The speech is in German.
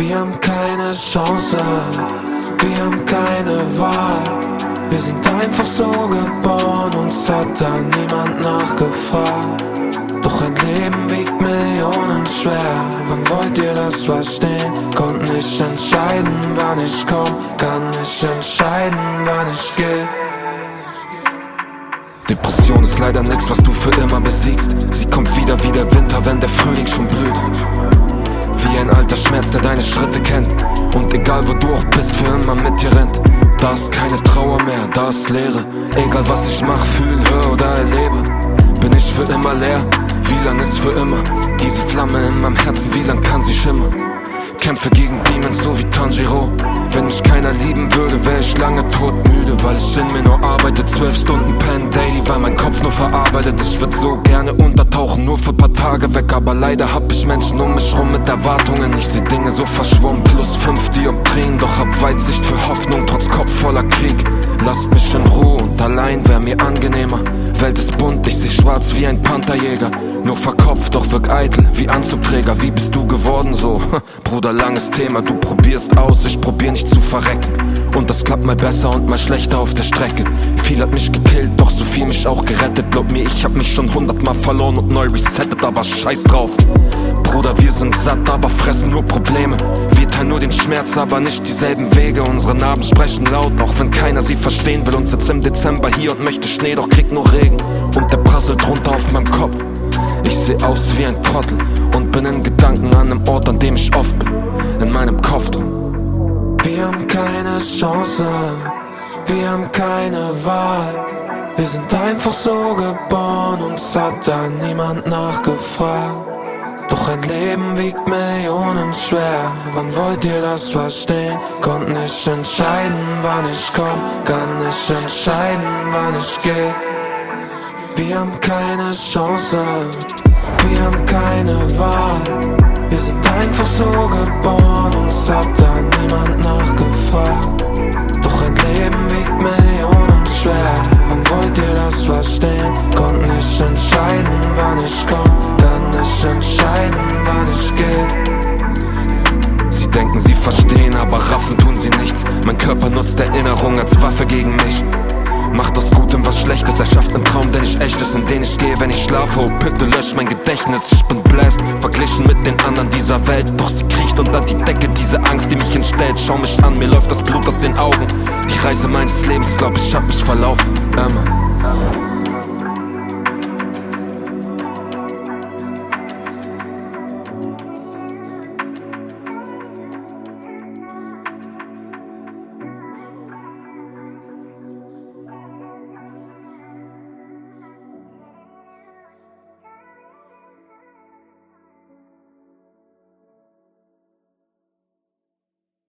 Wir haben keine Chance, wir haben keine Wahl. Wir sind einfach so geboren, uns hat da niemand nachgefragt. Doch ein Leben wiegt Millionen schwer. Wann wollt ihr das verstehen? Konnt nicht entscheiden, wann ich komm, kann nicht entscheiden, wann ich geh. Depression ist leider nix, was du für immer besiegst. Sie kommt wieder wie der Winter, wenn der Frühling schon blüht. Wie ein alter Schmerz, der deine Schritte kennt. Und egal wo du auch bist, für immer mit dir rennt. Da ist keine Trauer mehr, da ist Leere. Egal was ich mach, fühl, hör oder erlebe, bin ich für immer leer. Wie lang ist für immer diese Flamme in meinem Herzen, wie lang kann sie schimmern? Kämpfe gegen Demons so wie Tanjiro. Wenn mich keiner lieben würde, wär ich lange todmüde, weil ich in mir nur arbeite, 12 Stunden pen daily, weil mein Kopf nur verarbeitet. Ich würd so gerne untertauchen, nur für paar Tage weg, aber leider hab ich Menschen um mich rum mit Erwartungen. Ich seh Dinge so verschwommen, plus 5 Dioptrien, doch hab Weitsicht für Hoffnung, trotz Kopf voller Krieg. Lasst mich in Ruhe und allein wär mir angenehmer. Welt ist bunt, ich seh schwarz wie ein Pantherjäger. Nur verkopft, doch wirk eitel wie Anzugträger. Wie bist du geworden so? Bruder, langes Thema, du probierst aus, ich probier nicht zu verrecken. Und das klappt mal besser und mal schlechter auf der Strecke. Viel hat mich gekillt, doch so viel mich auch gerettet. Glaub mir, ich hab mich schon 100-mal verloren und neu resettet, aber scheiß drauf. Bruder, wir sind satt, aber fressen nur Probleme. Wir teilen nur den Schmerz, aber nicht dieselben Wege. Unsere Narben sprechen laut, auch wenn keiner sie verstehen will. Und sitzt im Dezember hier und möchte Schnee, doch kriegt nur Regen. Und der prasselt runter auf meinem Kopf. Ich seh aus wie ein Trottel und bin in Gedanken an einem Ort, an dem ich oft bin, in meinem Kopf drin. Wir haben keine Chance, wir haben keine Wahl. Wir sind einfach so geboren, uns hat da niemand nachgefragt. Doch ein Leben wiegt Millionen schwer. Wann wollt ihr das verstehen? Konnt nicht entscheiden, wann ich komm, kann nicht entscheiden, wann ich geh. Wir haben keine Chance, wir haben keine Wahl. Wir sind einfach so geboren, uns hat da niemand nachgefragt. Doch ein Leben wiegt Millionen schwer. Wann wollt ihr das verstehen? Konnt nicht entscheiden, wann ich komm, kann nicht entscheiden, wann ich geh. Sie denken, sie verstehen, aber raffen tun sie nichts. Mein Körper nutzt Erinnerung als Waffe gegen mich. Macht aus Gutem was Schlechtes, erschafft einen Traum, der nicht echt ist, in den ich gehe, wenn ich schlafe. Oh bitte lösch mein Gedächtnis, ich bin bläst, verglichen mit den anderen dieser Welt. Doch sie kriecht unter die Decke, diese Angst, die mich entstellt. Schau mich an, mir läuft das Blut aus den Augen. Die Reise meines Lebens, glaub ich hab mich verlaufen, immer.